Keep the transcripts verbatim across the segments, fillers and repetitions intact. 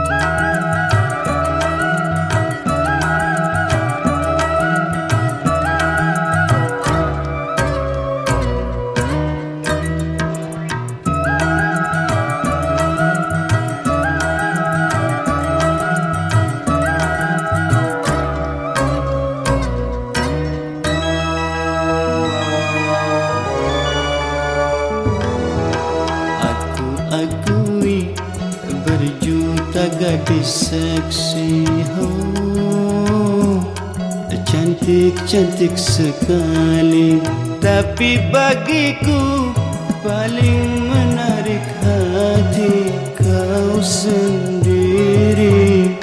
Akui berjuta gadis seksi, oh, cantik-cantik sekali. Tapi bagiku paling menarik hati kau sendiri.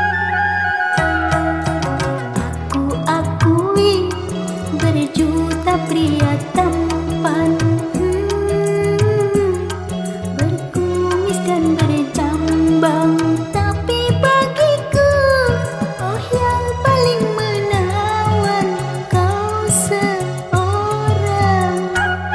Aku akui berjuta pria tampan, tapi bagiku, oh yang paling menawan kau seorang.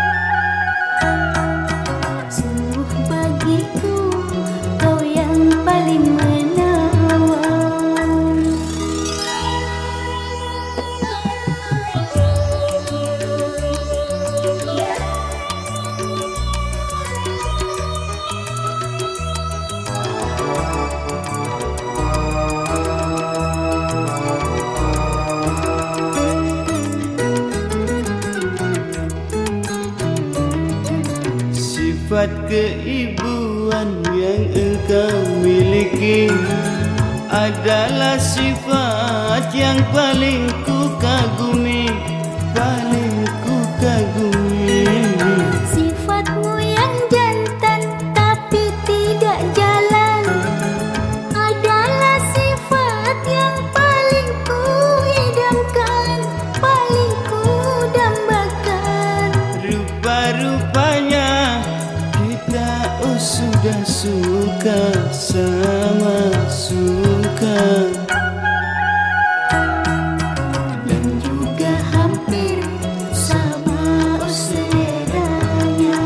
Sungguh bagiku, kau yang paling menawan. Sifat keibuan yang engkau miliki adalah sifat yang paling ku kagumi, paling ku kagumi. Sifatmu yang jantan tapi tidak jalan adalah sifat yang paling ku idamkan, paling ku dambakan. Rupa-rupanya kita oh sudah suka, sama suka, dan juga hampir sama seleranya.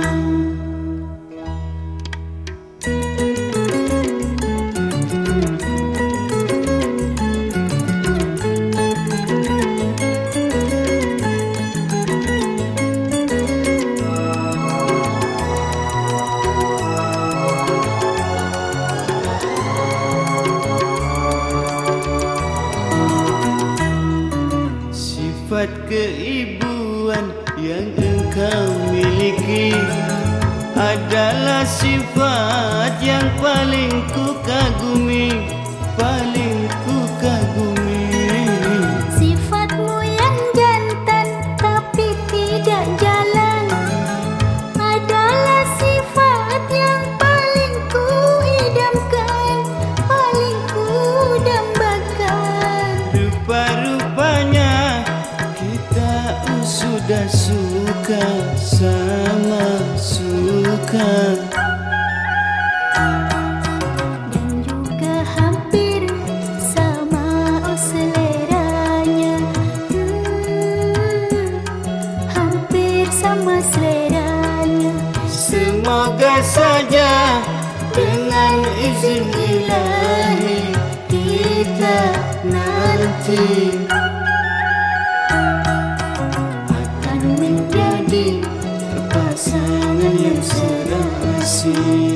Sifat keibuan yang engkau miliki adalah sifat yang paling ku kagumi, paling ku kagumi. Sifatmu yang jantan tapi tidak jalan adalah sifat yang paling ku idamkan, paling ku dambakan. Rupa-rupanya kita oh sudah suka, sama suka, dan juga hampir sama oh seleranya. Hmm, hampir sama seleranya. Semoga saja dengan izin ilahi kita nanti akan menjadi pasangan yang serasi.